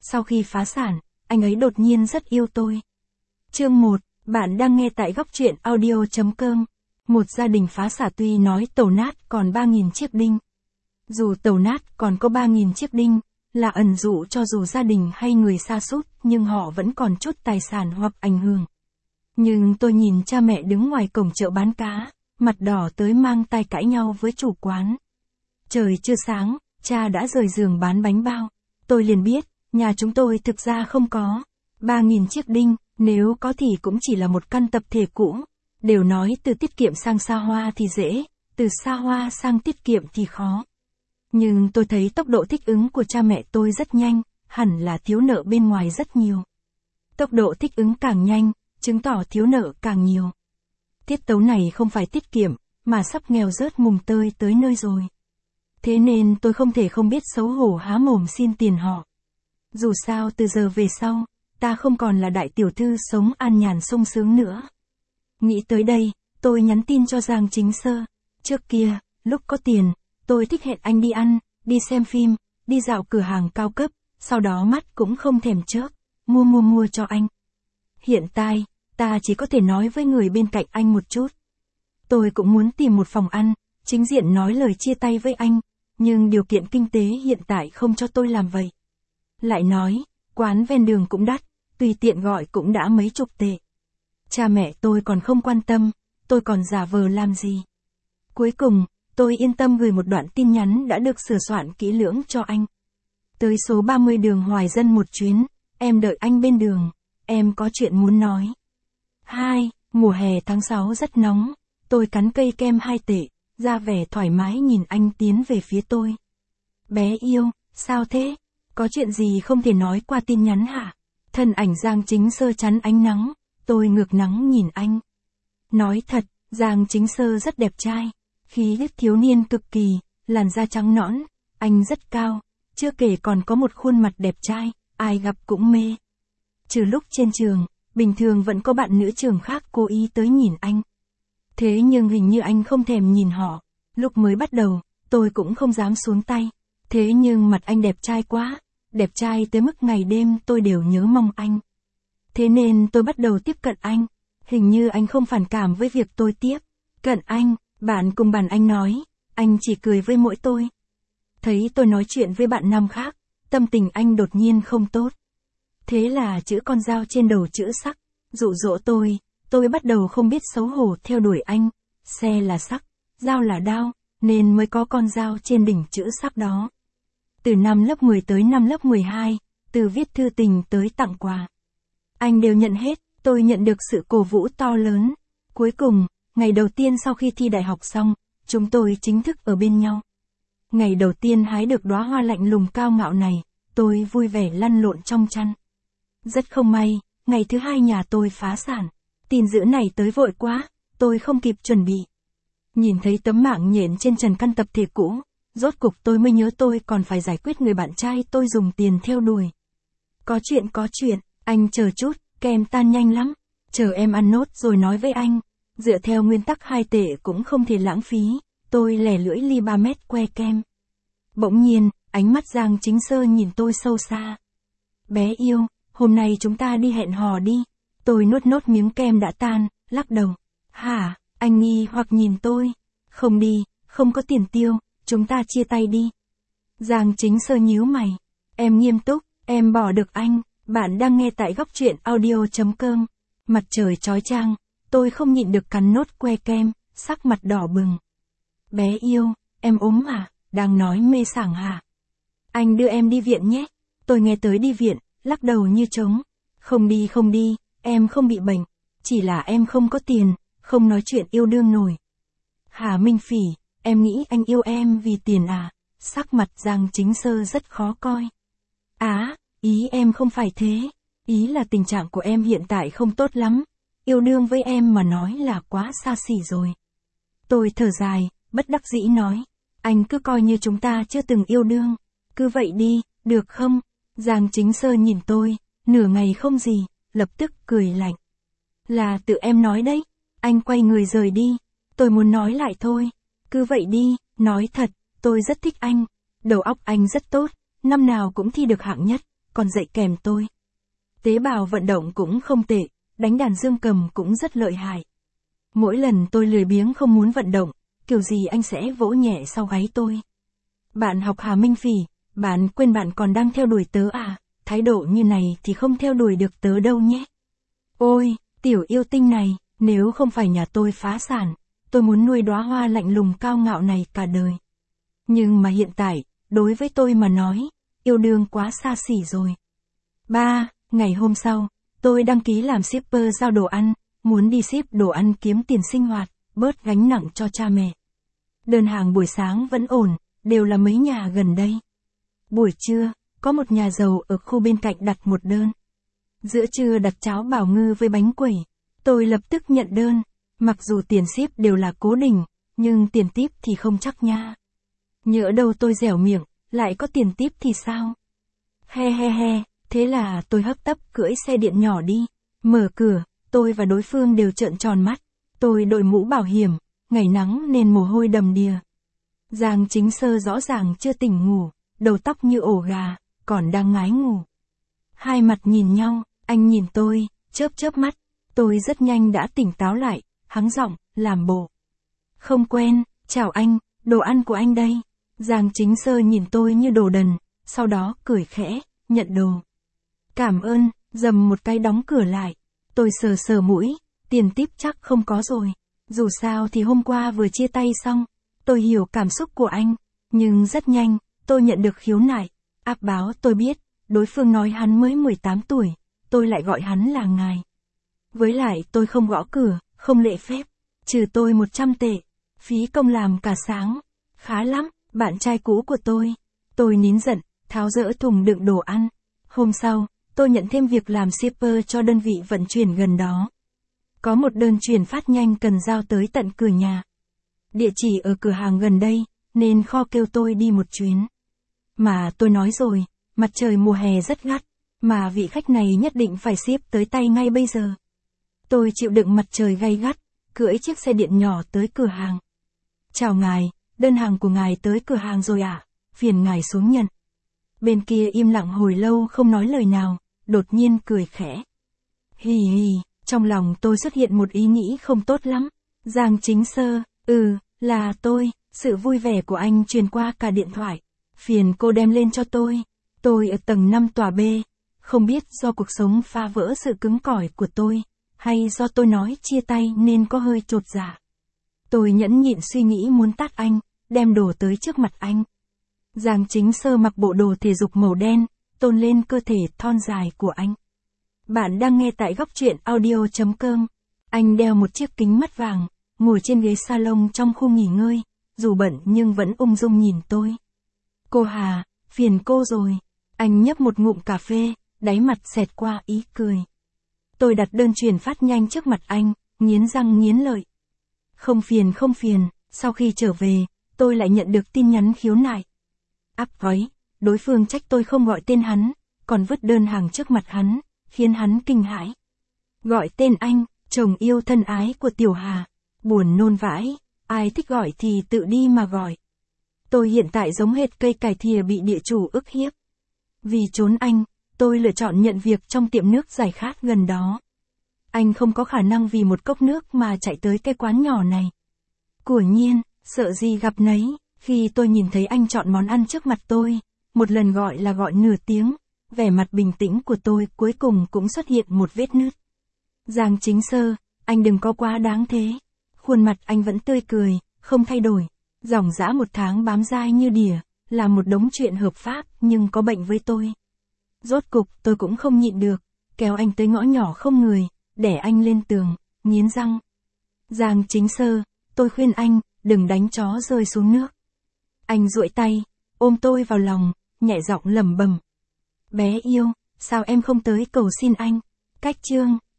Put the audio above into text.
Sau khi phá sản, anh ấy đột nhiên rất yêu tôi. Chương 1, bạn đang nghe tại góc truyện audio.com. Một gia đình phá sản tuy nói tàu nát còn 3.000 chiếc đinh. Dù tàu nát còn có 3.000 chiếc đinh, là ẩn dụ cho dù gia đình hay người sa sút, nhưng họ vẫn còn chút tài sản hoặc ảnh hưởng. Nhưng tôi nhìn cha mẹ đứng ngoài cổng chợ bán cá, mặt đỏ tới mang tai cãi nhau với chủ quán. Trời chưa sáng, cha đã rời giường bán bánh bao. Tôi liền biết, nhà chúng tôi thực ra không có 3.000 chiếc đinh, nếu có thì cũng chỉ là một căn tập thể cũ. Đều nói từ tiết kiệm sang xa hoa thì dễ, từ xa hoa sang tiết kiệm thì khó. Nhưng tôi thấy tốc độ thích ứng của cha mẹ tôi rất nhanh, hẳn là thiếu nợ bên ngoài rất nhiều. Tốc độ thích ứng càng nhanh, chứng tỏ thiếu nợ càng nhiều. Tiết tấu này không phải tiết kiệm, mà sắp nghèo rớt mùng tơi tới nơi rồi. Thế nên tôi không thể không biết xấu hổ há mồm xin tiền họ. Dù sao từ giờ về sau, ta không còn là đại tiểu thư sống an nhàn sung sướng nữa. Nghĩ tới đây, tôi nhắn tin cho Giang Chính Sơ. Trước kia, lúc có tiền, tôi thích hẹn anh đi ăn, đi xem phim, đi dạo cửa hàng cao cấp, sau đó mắt cũng không thèm chớp, mua cho anh. Hiện tại, ta chỉ có thể nói với người bên cạnh anh một chút. Tôi cũng muốn tìm một phòng ăn, chính diện nói lời chia tay với anh, nhưng điều kiện kinh tế hiện tại không cho tôi làm vậy. Lại nói, quán ven đường cũng đắt, tùy tiện gọi cũng đã mấy chục tệ. Cha mẹ tôi còn không quan tâm, tôi còn giả vờ làm gì. Cuối cùng, tôi yên tâm gửi một đoạn tin nhắn đã được sửa soạn kỹ lưỡng cho anh. Tới số 30 đường Hoài Dân một chuyến, em đợi anh bên đường, em có chuyện muốn nói. 2. Mùa hè tháng 6 rất nóng, tôi cắn cây kem 2 tệ, ra vẻ thoải mái nhìn anh tiến về phía tôi. Bé yêu, sao thế? Có chuyện gì không thể nói qua tin nhắn hả? Thân ảnh Giang Chính Sơ chắn ánh nắng, tôi ngược nắng nhìn anh. Nói thật, Giang Chính Sơ rất đẹp trai, khí chất thiếu niên cực kỳ, làn da trắng nõn, anh rất cao, chưa kể còn có một khuôn mặt đẹp trai, ai gặp cũng mê. Trừ lúc trên trường, bình thường vẫn có bạn nữ trường khác cố ý tới nhìn anh. Thế nhưng hình như anh không thèm nhìn họ, lúc mới bắt đầu, tôi cũng không dám xuống tay. Thế nhưng mặt anh đẹp trai quá, đẹp trai tới mức ngày đêm tôi đều nhớ mong anh. Thế nên tôi bắt đầu tiếp cận anh, hình như anh không phản cảm với việc tôi tiếp cận anh, bạn cùng bàn anh nói, anh chỉ cười với mỗi tôi. Thấy tôi nói chuyện với bạn nam khác, tâm tình anh đột nhiên không tốt. Thế là chữ con dao trên đầu chữ sắc, dụ dỗ tôi bắt đầu không biết xấu hổ theo đuổi anh, xe là sắc, dao là đao, nên mới có con dao trên đỉnh chữ sắc đó. Từ năm lớp 10 tới năm lớp 12, từ viết thư tình tới tặng quà. Anh đều nhận hết, tôi nhận được sự cổ vũ to lớn. Cuối cùng, ngày đầu tiên sau khi thi đại học xong, chúng tôi chính thức ở bên nhau. Ngày đầu tiên hái được đóa hoa lạnh lùng cao ngạo này, tôi vui vẻ lăn lộn trong chăn. Rất không may, ngày thứ hai nhà tôi phá sản. Tin dữ này tới vội quá, tôi không kịp chuẩn bị. Nhìn thấy tấm mạng nhện trên trần căn tập thể cũ, rốt cục tôi mới nhớ tôi còn phải giải quyết người bạn trai tôi dùng tiền theo đuổi. Có chuyện, anh chờ chút, kem tan nhanh lắm. Chờ em ăn nốt rồi nói với anh. Dựa theo nguyên tắc 2 tệ cũng không thể lãng phí, tôi lẻ lưỡi ly 3 mét que kem. Bỗng nhiên, ánh mắt Giang Chính Sơ nhìn tôi sâu xa. Bé yêu, hôm nay chúng ta đi hẹn hò đi. Tôi nuốt nốt miếng kem đã tan, lắc đầu. Hả, anh nghi hoặc nhìn tôi. Không đi, không có tiền tiêu, chúng ta chia tay đi. Giang Chính Sơ nhíu mày. Em nghiêm túc, em bỏ được anh. Bạn đang nghe tại góc truyện audio.com. Mặt trời chói chang, tôi không nhịn được cắn nốt que kem, sắc mặt đỏ bừng. Bé yêu, em ốm hả? Đang nói mê sảng hả? Anh đưa em đi viện nhé. Tôi nghe tới đi viện, lắc đầu như trống. Không đi, em không bị bệnh. Chỉ là em không có tiền, không nói chuyện yêu đương nổi. Hà Minh Phỉ, em nghĩ anh yêu em vì tiền à? Sắc mặt Giang Chính Sơ rất khó coi. Ý em không phải thế. Ý là tình trạng của em hiện tại không tốt lắm. Yêu đương với em mà nói là quá xa xỉ rồi. Tôi thở dài, bất đắc dĩ nói. Anh cứ coi như chúng ta chưa từng yêu đương. Cứ vậy đi, được không? Giang Chính Sơ nhìn tôi, nửa ngày không gì, lập tức cười lạnh. Là tự em nói đấy. Anh quay người rời đi. Tôi muốn nói lại thôi. Cứ vậy đi, nói thật, tôi rất thích anh. Đầu óc anh rất tốt, năm nào cũng thi được hạng nhất. còn dạy kèm tôi. Tế bào vận động cũng không tệ, đánh đàn dương cầm cũng rất lợi hại. Mỗi lần tôi lười biếng không muốn vận động, kiểu gì anh sẽ vỗ nhẹ sau gáy tôi. Bạn học Hà Minh Phỉ, bạn quên bạn còn đang theo đuổi tớ à, thái độ như này thì không theo đuổi được tớ đâu nhé. Ôi, tiểu yêu tinh này, nếu không phải nhà tôi phá sản, tôi muốn nuôi đóa hoa lạnh lùng cao ngạo này cả đời. Nhưng mà hiện tại, đối với tôi mà nói, yêu đương quá xa xỉ rồi. 3. Ngày hôm sau, tôi đăng ký làm shipper giao đồ ăn, muốn đi ship đồ ăn kiếm tiền sinh hoạt, bớt gánh nặng cho cha mẹ. Đơn hàng buổi sáng vẫn ổn, đều là mấy nhà gần đây. Buổi trưa, có một nhà giàu ở khu bên cạnh đặt một đơn. Giữa trưa đặt cháo bảo ngư với bánh quẩy. Tôi lập tức nhận đơn, mặc dù tiền ship đều là cố định, nhưng tiền tip thì không chắc nha. Nhỡ đâu tôi dẻo miệng, lại có tiền tip thì sao? He he he, thế là tôi hấp tấp cưỡi xe điện nhỏ đi. Mở cửa, tôi và đối phương đều trợn tròn mắt. Tôi đội mũ bảo hiểm, ngày nắng nên mồ hôi đầm đìa. Giang Chính Sơ rõ ràng chưa tỉnh ngủ, đầu tóc như ổ gà, còn đang ngái ngủ. Hai mặt nhìn nhau, anh nhìn tôi, chớp chớp mắt. Tôi rất nhanh đã tỉnh táo lại, hắng giọng, làm bộ. Không quen, chào anh, đồ ăn của anh đây. Giang Chính Sơ nhìn tôi như đồ đần, sau đó cười khẽ, nhận đồ. Cảm ơn, dầm một cái đóng cửa lại. Tôi sờ sờ mũi, tiền tip chắc không có rồi. Dù sao thì hôm qua vừa chia tay xong, tôi hiểu cảm xúc của anh, nhưng rất nhanh, tôi nhận được khiếu nại. Áp báo tôi biết, đối phương nói hắn mới 18 tuổi, tôi lại gọi hắn là ngài. Với lại tôi không gõ cửa, không lễ phép, trừ tôi 100 tệ, phí công làm cả sáng. Khá lắm, bạn trai cũ của tôi. Tôi nín giận, tháo dỡ thùng đựng đồ ăn. Hôm sau, tôi nhận thêm việc làm shipper cho đơn vị vận chuyển gần đó. Có một đơn chuyển phát nhanh cần giao tới tận cửa nhà. Địa chỉ ở cửa hàng gần đây, nên kho kêu tôi đi một chuyến. Mà tôi nói rồi, mặt trời mùa hè rất gắt, mà vị khách này nhất định phải ship tới tay ngay bây giờ. Tôi chịu đựng mặt trời gay gắt, cưỡi chiếc xe điện nhỏ tới cửa hàng. Chào ngài, đơn hàng của ngài tới cửa hàng rồi ạ, phiền ngài xuống nhận. Bên kia im lặng hồi lâu không nói lời nào, đột nhiên cười khẽ. Hì hì, trong lòng tôi xuất hiện một ý nghĩ không tốt lắm. Giang Chính Sơ, là tôi, sự vui vẻ của anh truyền qua cả điện thoại. Phiền cô đem lên cho tôi. Tôi ở tầng 5 tòa B, không biết do cuộc sống phá vỡ sự cứng cỏi của tôi, hay do tôi nói chia tay nên có hơi chột dạ. Tôi nhẫn nhịn suy nghĩ muốn tát anh, đem đồ tới trước mặt anh. Giang Chính Sơ mặc bộ đồ thể dục màu đen, tôn lên cơ thể thon dài của anh. Bạn đang nghe tại góc truyện audio.com. Anh đeo một chiếc kính mắt vàng, ngồi trên ghế salon trong khu nghỉ ngơi, dù bận nhưng vẫn ung dung nhìn tôi. Cô Hà, phiền cô rồi. Anh nhấp một ngụm cà phê, đáy mặt xẹt qua ý cười. Tôi đặt đơn chuyển phát nhanh trước mặt anh, nghiến răng nghiến lợi. Không phiền, sau khi trở về, tôi lại nhận được tin nhắn khiếu nại. Áp gói, đối phương trách tôi không gọi tên hắn, còn vứt đơn hàng trước mặt hắn, khiến hắn kinh hãi. Gọi tên anh, chồng yêu thân ái của Tiểu Hà, buồn nôn vãi, ai thích gọi thì tự đi mà gọi. Tôi hiện tại giống hệt cây cải thìa bị địa chủ ức hiếp. Vì trốn anh, tôi lựa chọn nhận việc trong tiệm nước giải khát gần đó. Anh không có khả năng vì một cốc nước mà chạy tới cái quán nhỏ này. Quả nhiên, sợ gì gặp nấy, khi tôi nhìn thấy anh chọn món ăn trước mặt tôi, một lần gọi là gọi nửa tiếng, vẻ mặt bình tĩnh của tôi cuối cùng cũng xuất hiện một vết nứt. Giang Chính Sơ, anh đừng có quá đáng thế. Khuôn mặt anh vẫn tươi cười, không thay đổi. Dòng dã 1 tháng bám dai như đỉa, là một đống chuyện hợp pháp nhưng có bệnh với tôi. Rốt cục tôi cũng không nhịn được, kéo anh tới ngõ nhỏ không người, đè anh lên tường, nghiến răng. Giang Chính Sơ, tôi khuyên anh, đừng đánh chó rơi xuống nước. Anh duỗi tay, ôm tôi vào lòng, nhẹ giọng lẩm bẩm. Bé yêu, sao em không tới cầu xin anh? Cách chương.